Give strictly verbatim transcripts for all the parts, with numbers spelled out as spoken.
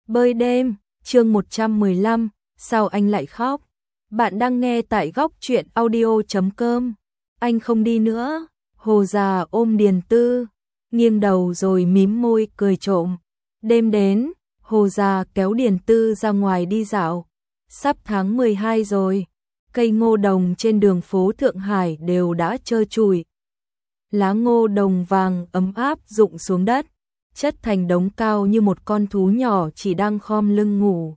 Bơi đêm, chương một trăm mười lăm, sao anh lại khóc? Bạn đang nghe tại góc truyện audio chấm com. Anh không đi nữa. Hồ già ôm Điền Tư, nghiêng đầu rồi mím môi cười trộm. Đêm đến, Hồ già kéo Điền Tư ra ngoài đi dạo. Sắp tháng mười hai rồi, cây ngô đồng trên đường phố Thượng Hải đều đã trơ trụi. Lá ngô đồng vàng ấm áp rụng xuống đất, chất thành đống cao như một con thú nhỏ chỉ đang khom lưng ngủ.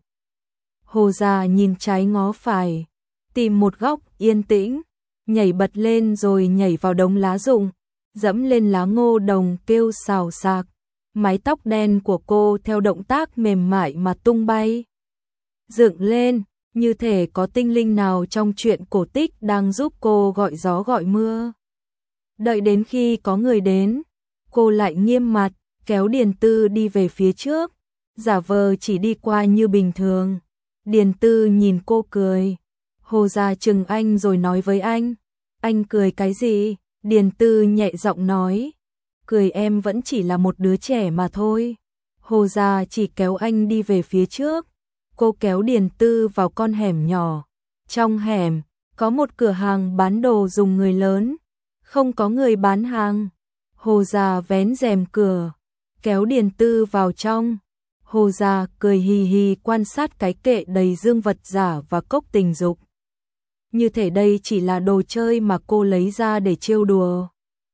Hồ già nhìn trái ngó phải, tìm một góc yên tĩnh, nhảy bật lên rồi nhảy vào đống lá rụng, dẫm lên lá ngô đồng kêu xào xạc. Mái tóc đen của cô theo động tác mềm mại mà tung bay, dựng lên, như thể có tinh linh nào trong truyện cổ tích đang giúp cô gọi gió gọi mưa. Đợi đến khi có người đến, cô lại nghiêm mặt, kéo Điền Tư đi về phía trước, giả vờ chỉ đi qua như bình thường. Điền Tư nhìn cô cười. Hồ già chừng anh rồi nói với anh. Anh cười cái gì? Điền Tư nhẹ giọng nói. Cười em vẫn chỉ là một đứa trẻ mà thôi. Hồ già chỉ kéo anh đi về phía trước. Cô kéo Điền Tư vào con hẻm nhỏ. Trong hẻm, có một cửa hàng bán đồ dùng người lớn. Không có người bán hàng. Hồ già vén rèm cửa, kéo Điền Tư vào trong. Hồ già cười hì hì quan sát cái kệ đầy dương vật giả và cốc tình dục. Như thể đây chỉ là đồ chơi mà cô lấy ra để trêu đùa.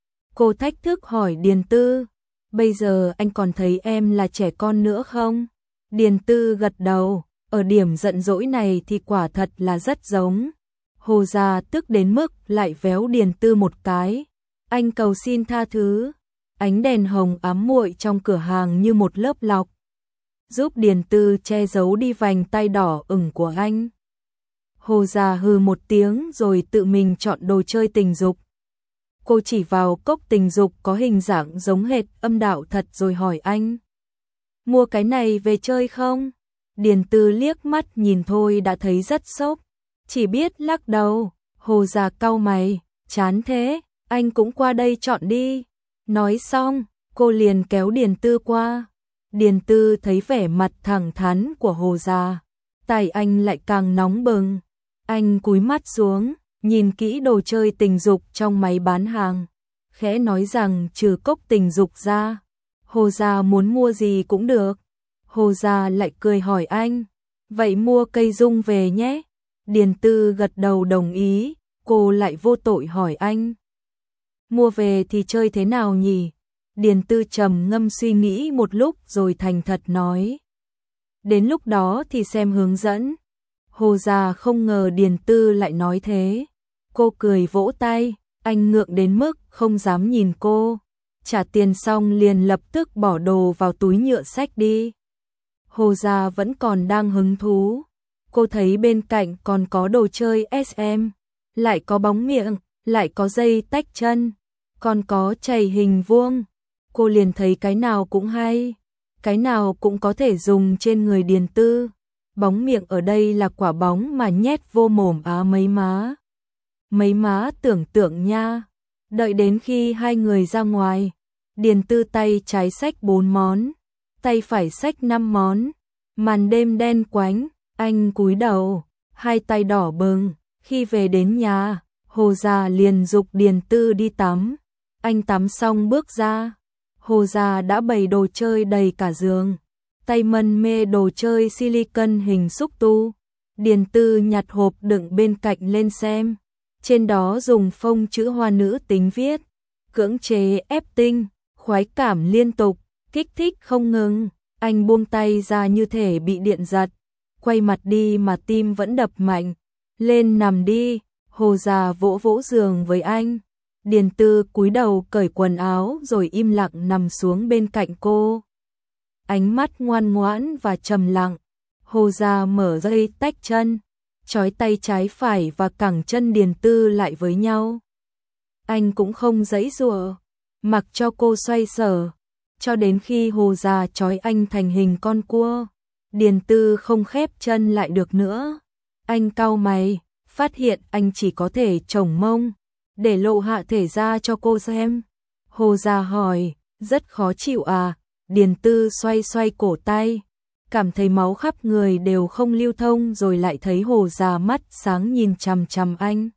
Cô thách thức hỏi Điền Tư, bây giờ anh còn thấy em là trẻ con nữa không? Điền Tư gật đầu, ở điểm giận dỗi này thì quả thật là rất giống. Hồ già tức đến mức lại véo Điền Tư một cái. Anh cầu xin tha thứ. Ánh đèn hồng ám muội trong cửa hàng như một lớp lọc, giúp Điền Tư che giấu đi vành tay đỏ ửng của anh. Hồ già hừ một tiếng rồi tự mình chọn đồ chơi tình dục. Cô chỉ vào cốc tình dục có hình dạng giống hệt âm đạo thật rồi hỏi anh. Mua cái này về chơi không? Điền Tư liếc mắt nhìn thôi đã thấy rất sốc, chỉ biết lắc đầu. Hồ già cau mày, chán thế, anh cũng qua đây chọn đi. Nói xong, cô liền kéo Điền Tư qua. Điền Tư thấy vẻ mặt thẳng thắn của Hồ già, tay anh lại càng nóng bừng. Anh cúi mắt xuống, nhìn kỹ đồ chơi tình dục trong máy bán hàng, khẽ nói rằng trừ cốc tình dục ra, Hồ già muốn mua gì cũng được. Hồ già lại cười hỏi anh, vậy mua cây dung về nhé. Điền Tư gật đầu đồng ý, cô lại vô tội hỏi anh. Mua về thì chơi thế nào nhỉ? Điền Tư trầm ngâm suy nghĩ một lúc rồi thành thật nói. Đến lúc đó thì xem hướng dẫn. Hồ già không ngờ Điền Tư lại nói thế. Cô cười vỗ tay, anh ngượng đến mức không dám nhìn cô. Trả tiền xong liền lập tức bỏ đồ vào túi nhựa xách đi. Hồ già vẫn còn đang hứng thú. Cô thấy bên cạnh còn có đồ chơi ét em, lại có bóng miệng, lại có dây tách chân, còn có chày hình vuông. Cô liền thấy cái nào cũng hay, cái nào cũng có thể dùng trên người Điền Tư. Bóng miệng ở đây là quả bóng mà nhét vô mồm á mấy má. Mấy má tưởng tượng nha. Đợi đến khi hai người ra ngoài, Điền Tư tay trái xách bốn món, tay phải xách năm món. Màn đêm đen quánh, anh cúi đầu, hai tay đỏ bừng. Khi về đến nhà, Hồ già liền giục Điền Tư đi tắm. Anh tắm xong bước ra, Hồ già đã bày đồ chơi đầy cả giường, tay mân mê đồ chơi silicon hình xúc tu. Điền Tư nhặt hộp đựng bên cạnh lên xem, trên đó dùng phông chữ hoa nữ tính viết, cưỡng chế ép tinh, khoái cảm liên tục, kích thích không ngừng. Anh buông tay ra như thể bị điện giật, quay mặt đi mà tim vẫn đập mạnh. Lên nằm đi. Hồ già vỗ vỗ giường với anh. Điền Tư cúi đầu cởi quần áo rồi im lặng nằm xuống bên cạnh cô. Ánh mắt ngoan ngoãn và trầm lặng. Hồ già mở dây tách chân, trói tay trái phải và cẳng chân Điền Tư lại với nhau. Anh cũng không giãy giụa, mặc cho cô xoay sở, cho đến khi Hồ già trói anh thành hình con cua. Điền Tư không khép chân lại được nữa. Anh cau mày, phát hiện anh chỉ có thể chồng mông, để lộ hạ thể ra cho cô xem. Hồ già hỏi, rất khó chịu à? Điền Tư xoay xoay cổ tay, cảm thấy máu khắp người đều không lưu thông rồi lại thấy Hồ già mắt sáng nhìn chằm chằm anh.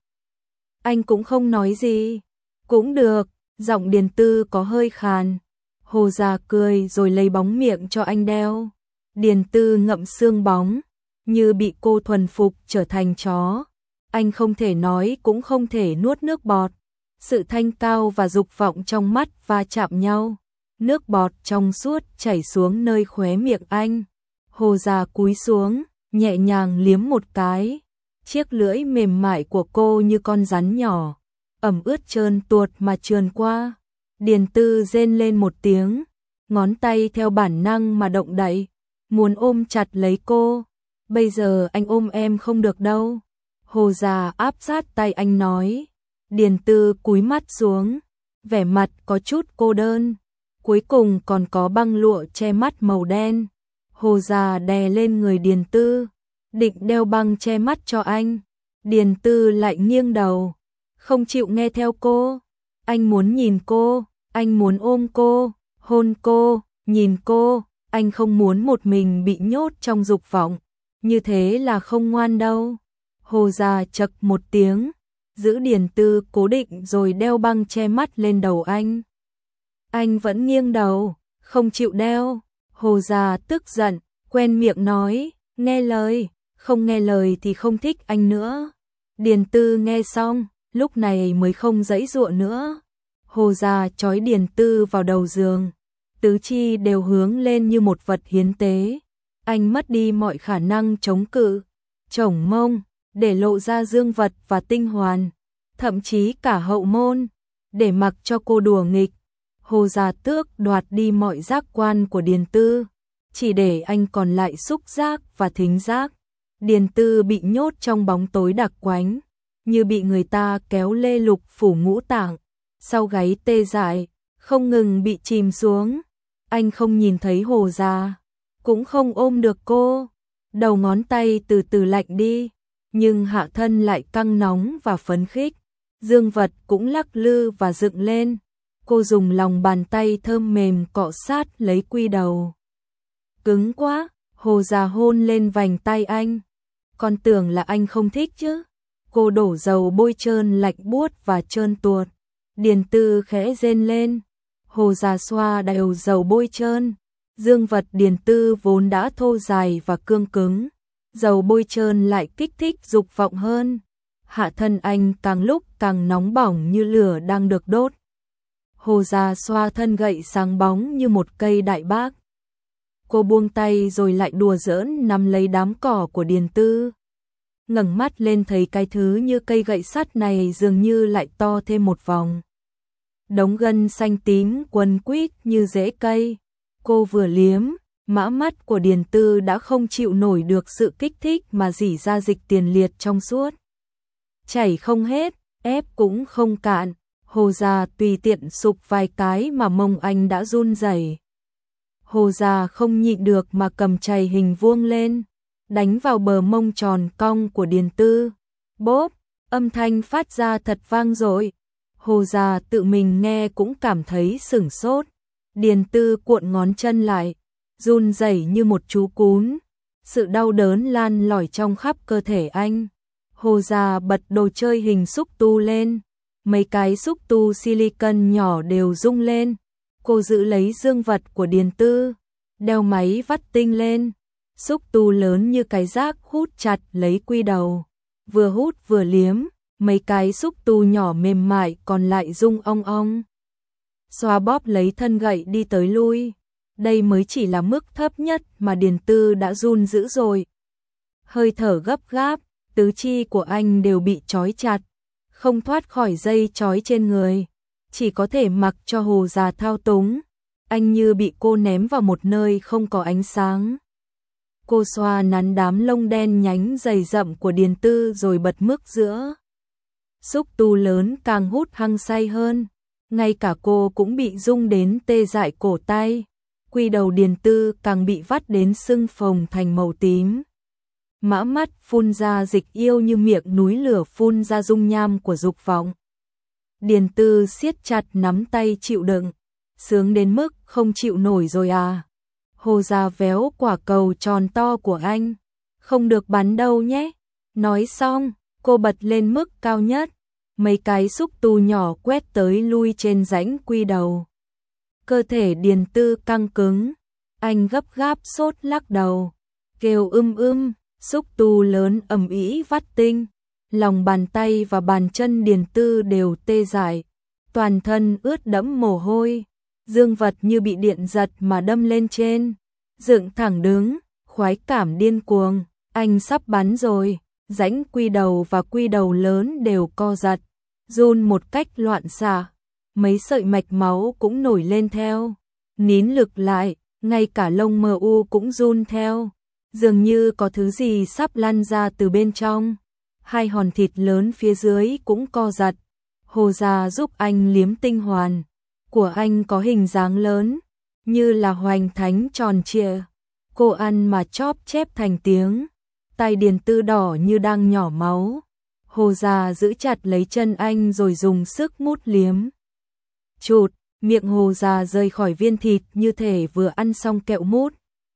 Anh cũng không nói gì. Cũng được, giọng Điền Tư có hơi khàn. Hồ già cười rồi lấy bóng miệng cho anh đeo. Điền Tư ngậm xương bóng, như bị cô thuần phục trở thành chó. Anh không thể nói cũng không thể nuốt nước bọt. Sự thanh cao và dục vọng trong mắt va chạm nhau. Nước bọt trong suốt chảy xuống nơi khóe miệng anh. Hồ già cúi xuống, nhẹ nhàng liếm một cái. Chiếc lưỡi mềm mại của cô như con rắn nhỏ, ẩm ướt trơn tuột mà trườn qua. Điền Tư rên lên một tiếng, ngón tay theo bản năng mà động đậy, muốn ôm chặt lấy cô. Bây giờ anh ôm em không được đâu. Hồ già áp sát tay anh nói. Điền Tư cúi mắt xuống, vẻ mặt có chút cô đơn. Cuối cùng còn có băng lụa che mắt màu đen. Hồ già đè lên người Điền Tư, định đeo băng che mắt cho anh. Điền Tư lại nghiêng đầu, không chịu nghe theo cô. Anh muốn nhìn cô, anh muốn ôm cô, hôn cô, nhìn cô. Anh không muốn một mình bị nhốt trong dục vọng, như thế là không ngoan đâu. Hồ già chậc một tiếng, giữ Điền Tư cố định rồi đeo băng che mắt lên đầu anh. Anh vẫn nghiêng đầu, không chịu đeo. Hồ già tức giận, quen miệng nói, nghe lời, không nghe lời thì không thích anh nữa. Điền Tư nghe xong, lúc này mới không giãy giụa nữa. Hồ già trói Điền Tư vào đầu giường, tứ chi đều hướng lên như một vật hiến tế. Anh mất đi mọi khả năng chống cự, chổng mông, để lộ ra dương vật và tinh hoàn, thậm chí cả hậu môn, để mặc cho cô đùa nghịch. Hồ già tước đoạt đi mọi giác quan của Điền Tư, chỉ để anh còn lại xúc giác và thính giác. Điền Tư bị nhốt trong bóng tối đặc quánh, như bị người ta kéo lê lục phủ ngũ tạng, sau gáy tê dại, không ngừng bị chìm xuống. Anh không nhìn thấy Hồ già, cũng không ôm được cô. Đầu ngón tay từ từ lạnh đi, nhưng hạ thân lại căng nóng và phấn khích. Dương vật cũng lắc lư và dựng lên. Cô dùng lòng bàn tay thơm mềm cọ sát lấy quy đầu. Cứng quá, Hồ già hôn lên vành tay anh. Con tưởng là anh không thích chứ. Cô đổ dầu bôi trơn lạnh buốt và trơn tuột. Điền Tư khẽ rên lên. Hồ già xoa đều dầu bôi trơn. Dương vật Điền Tư vốn đã thô dài và cương cứng, dầu bôi trơn lại kích thích dục vọng hơn. Hạ thân anh càng lúc càng nóng bỏng như lửa đang được đốt. Hồ già xoa thân gậy sáng bóng như một cây đại bác. Cô buông tay rồi lại đùa giỡn nắm lấy đám cỏ của Điền Tư. Ngẩng mắt lên thấy cái thứ như cây gậy sắt này dường như lại to thêm một vòng. Đống gân xanh tím quấn quýt như rễ cây. Cô vừa liếm, mã mắt của Điền Tư đã không chịu nổi được sự kích thích mà rỉ ra dịch tiền liệt trong suốt. Chảy không hết, ép cũng không cạn. Hồ già tùy tiện sụp vài cái mà mông anh đã run rẩy. Hồ già không nhịn được mà cầm chày hình vuông lên, đánh vào bờ mông tròn cong của Điền Tư. Bốp, âm thanh phát ra thật vang dội. Hồ già tự mình nghe cũng cảm thấy sửng sốt. Điền Tư cuộn ngón chân lại, run rẩy như một chú cún. Sự đau đớn lan lỏi trong khắp cơ thể anh. Hồ già bật đồ chơi hình xúc tu lên. Mấy cái xúc tu silicon nhỏ đều rung lên. Cô giữ lấy dương vật của Điền Tư, đeo máy vắt tinh lên. Xúc tu lớn như cái rác hút chặt lấy quy đầu. Vừa hút vừa liếm, mấy cái xúc tu nhỏ mềm mại còn lại rung ong ong. Xoa bóp lấy thân gậy đi tới lui. Đây mới chỉ là mức thấp nhất mà Điền Tư đã run dữ rồi. Hơi thở gấp gáp, tứ chi của anh đều bị trói chặt, không thoát khỏi dây trói trên người, chỉ có thể mặc cho Hồ già thao túng. Anh như bị cô ném vào một nơi không có ánh sáng. Cô xoa nắn đám lông đen nhánh dày rậm của Điền Tư rồi bật mức giữa. Xúc tu lớn càng hút hăng say hơn, ngay cả cô cũng bị rung đến tê dại cổ tay. Quy đầu Điền Tư càng bị vắt đến sưng phồng thành màu tím. Mã mắt phun ra dịch yêu như miệng núi lửa phun ra dung nham của dục vọng. Điền Tư siết chặt nắm tay chịu đựng, sướng đến mức không chịu nổi rồi à. Hồ Gia véo quả cầu tròn to của anh. Không được bắn đâu nhé. Nói xong, cô bật lên mức cao nhất. Mấy cái xúc tu nhỏ quét tới lui trên rãnh quy đầu. Cơ thể Điền Tư căng cứng. Anh gấp gáp sốt lắc đầu. Kêu ưm ưm, xúc tu lớn ầm ĩ vắt tinh. Lòng bàn tay và bàn chân Điền Tư đều tê dại. Toàn thân ướt đẫm mồ hôi. Dương vật như bị điện giật mà đâm lên trên. Dựng thẳng đứng, khoái cảm điên cuồng. Anh sắp bắn rồi. Rãnh quy đầu và quy đầu lớn đều co giật. Run một cách loạn xạ. Mấy sợi mạch máu cũng nổi lên theo. Nín lực lại, ngay cả lông mờ u cũng run theo. Dường như có thứ gì sắp lăn ra từ bên trong. Hai hòn thịt lớn phía dưới cũng co giật. Hồ Gia giúp anh liếm tinh hoàn. Của anh có hình dáng lớn, như là hoành thánh tròn trịa. Cô ăn mà chóp chép thành tiếng. Tay Điền Tư đỏ như đang nhỏ máu. Hồ Gia giữ chặt lấy chân anh rồi dùng sức mút liếm. Chụt, miệng Hồ Gia rời khỏi viên thịt như thể vừa ăn xong kẹo mút.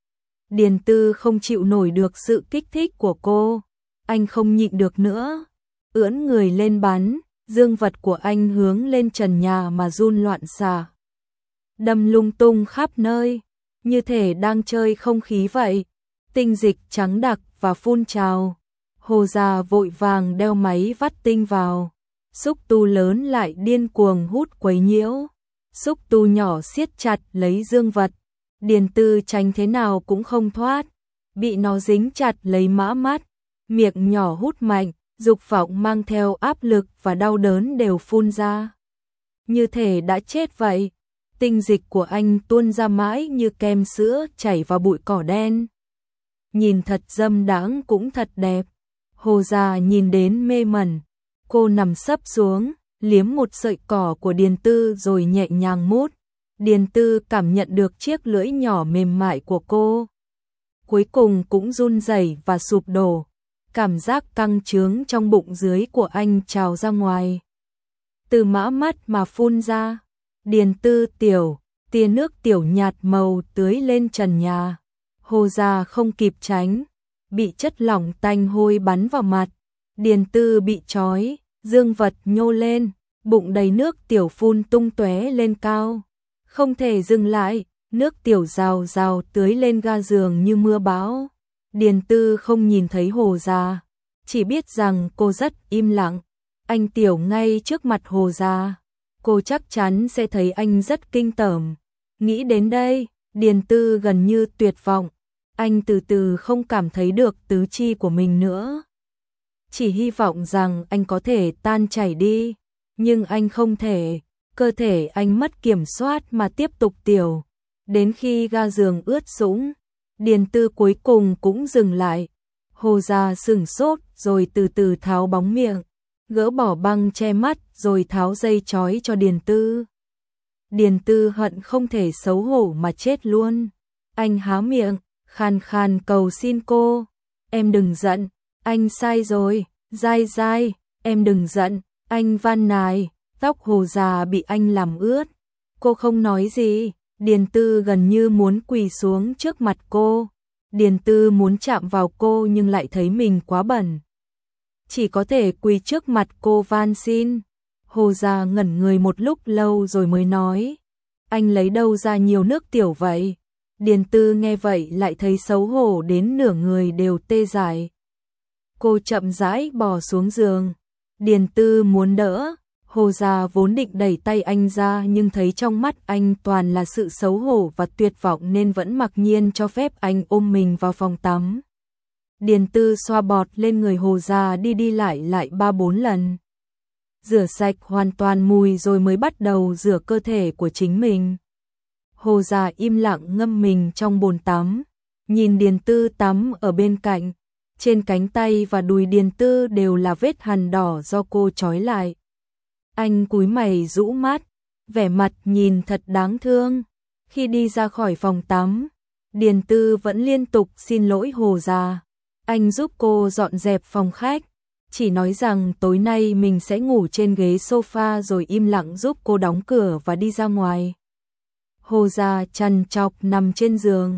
Điền Tư không chịu nổi được sự kích thích của cô. Anh không nhịn được nữa. Ưỡn người lên bắn, dương vật của anh hướng lên trần nhà mà run loạn xạ. Đâm lung tung khắp nơi, như thể đang chơi không khí vậy. Tinh dịch trắng đặc và phun trào. Hồ Gia vội vàng đeo máy vắt tinh vào. Xúc tu lớn lại điên cuồng hút quấy nhiễu. Xúc tu nhỏ siết chặt lấy dương vật. Điền Tư tránh thế nào cũng không thoát. Bị nó dính chặt lấy mã mắt. Miệng nhỏ hút mạnh, dục vọng mang theo áp lực và đau đớn đều phun ra. Như thể đã chết vậy. Tinh dịch của anh tuôn ra mãi như kem sữa chảy vào bụi cỏ đen. Nhìn thật dâm đãng cũng thật đẹp. Hồ Gia nhìn đến mê mẩn. Cô nằm sấp xuống, liếm một sợi cỏ của Điền Tư rồi nhẹ nhàng mút. Điền Tư cảm nhận được chiếc lưỡi nhỏ mềm mại của cô. Cuối cùng cũng run rẩy và sụp đổ. Cảm giác căng trướng trong bụng dưới của anh trào ra ngoài. Từ mã mắt mà phun ra. Điền Tư tiểu, tia nước tiểu nhạt màu tưới lên trần nhà. Hồ Gia không kịp tránh, bị chất lỏng tanh hôi bắn vào mặt. Điền Tư bị trói, dương vật nhô lên, bụng đầy nước tiểu phun tung tóe lên cao. Không thể dừng lại, nước tiểu rào rào tưới lên ga giường như mưa bão. Điền Tư không nhìn thấy Hồ Gia, chỉ biết rằng cô rất im lặng. Anh tiểu ngay trước mặt Hồ Gia, cô chắc chắn sẽ thấy anh rất kinh tởm. Nghĩ đến đây, Điền Tư gần như tuyệt vọng. Anh từ từ không cảm thấy được tứ chi của mình nữa. Chỉ hy vọng rằng anh có thể tan chảy đi, nhưng anh không thể. Cơ thể anh mất kiểm soát mà tiếp tục tiểu. Đến khi ga giường ướt sũng, Điền Tư cuối cùng cũng dừng lại. Hồ Gia sửng sốt rồi từ từ tháo bóng miệng, gỡ bỏ băng che mắt rồi tháo dây trói cho Điền Tư. Điền Tư hận không thể xấu hổ mà chết luôn. Anh há miệng, khan khan cầu xin cô. Em đừng giận, anh sai rồi, dai dai, em đừng giận, anh van nài. Tóc Hồ Gia bị anh làm ướt. Cô không nói gì. Điền Tư gần như muốn quỳ xuống trước mặt cô. Điền Tư muốn chạm vào cô nhưng lại thấy mình quá bẩn. Chỉ có thể quỳ trước mặt cô van xin. Hồ Gia ngẩn người một lúc lâu rồi mới nói. Anh lấy đâu ra nhiều nước tiểu vậy? Điền Tư nghe vậy lại thấy xấu hổ đến nửa người đều tê dại. Cô chậm rãi bò xuống giường. Điền Tư muốn đỡ. Hồ Gia vốn định đẩy tay anh ra nhưng thấy trong mắt anh toàn là sự xấu hổ và tuyệt vọng nên vẫn mặc nhiên cho phép anh ôm mình vào phòng tắm. Điền Tư xoa bọt lên người Hồ Gia đi đi lại lại ba bốn lần. Rửa sạch hoàn toàn mùi rồi mới bắt đầu rửa cơ thể của chính mình. Hồ Gia im lặng ngâm mình trong bồn tắm, nhìn Điền Tư tắm ở bên cạnh. Trên cánh tay và đùi Điền Tư đều là vết hằn đỏ do cô trói lại. Anh cúi mày rũ mắt, vẻ mặt nhìn thật đáng thương. Khi đi ra khỏi phòng tắm, Điền Tư vẫn liên tục xin lỗi Hồ Gia. Anh giúp cô dọn dẹp phòng khách, chỉ nói rằng tối nay mình sẽ ngủ trên ghế sofa rồi im lặng giúp cô đóng cửa và đi ra ngoài. Hồ Gia trằn trọc nằm trên giường,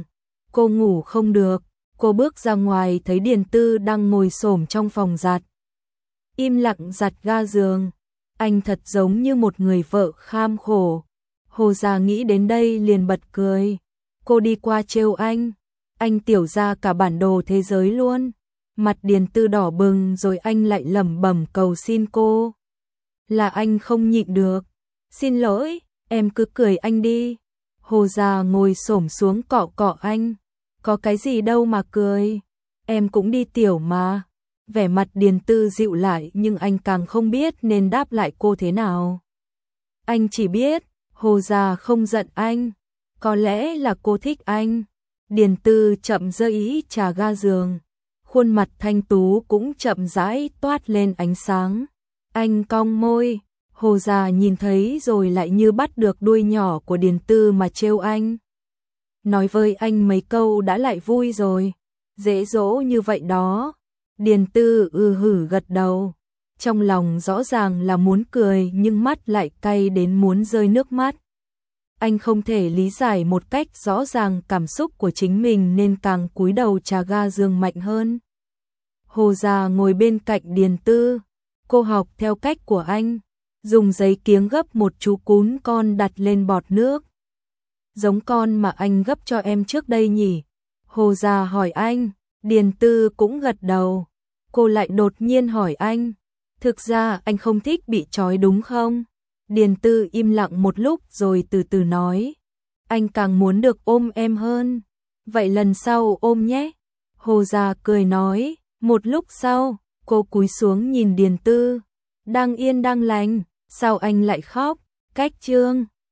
Cô ngủ không được, cô bước ra ngoài thấy Điền Tư đang ngồi xổm trong phòng giặt. Im lặng giặt ga giường, anh thật giống như một người vợ kham khổ. Hồ Gia nghĩ đến đây liền bật cười. Cô đi qua trêu anh, anh tiểu ra cả bản đồ thế giới luôn. Mặt Điền Tư đỏ bừng rồi anh lại lẩm bẩm cầu xin cô. Là anh không nhịn được. Xin lỗi, em cứ cười anh đi. Hồ Gia ngồi xổm xuống cọ cọ anh. Có cái gì đâu mà cười, em cũng đi tiểu mà. Vẻ mặt Điền Tư dịu lại nhưng anh càng không biết nên đáp lại cô thế nào. Anh chỉ biết, Hồ Gia không giận anh, có lẽ là cô thích anh. Điền Tư chậm giơ ý trà ga giường, khuôn mặt thanh tú cũng chậm rãi toát lên ánh sáng. Anh cong môi, Hồ Gia nhìn thấy rồi lại như bắt được đuôi nhỏ của Điền Tư mà trêu anh. Nói với anh mấy câu đã lại vui rồi, dễ dỗ như vậy đó. Điền Tư ừ hử gật đầu, trong lòng rõ ràng là muốn cười nhưng mắt lại cay đến muốn rơi nước mắt. Anh không thể lý giải một cách rõ ràng cảm xúc của chính mình nên càng cúi đầu trà ga giường mạnh hơn. Hồ Gia ngồi bên cạnh Điền Tư, cô học theo cách của anh, dùng giấy kiếng gấp một chú cún con đặt lên bọt nước. Giống con mà anh gấp cho em trước đây nhỉ? Hồ Gia hỏi anh, Điền Tư cũng gật đầu. Cô lại đột nhiên hỏi anh, thực ra anh không thích bị trói đúng không? Điền Tư im lặng một lúc rồi từ từ nói, anh càng muốn được ôm em hơn. Vậy lần sau ôm nhé. Hồ Gia cười nói, một lúc sau, cô cúi xuống nhìn Điền Tư, đang yên đang lành, sao anh lại khóc? Cách chương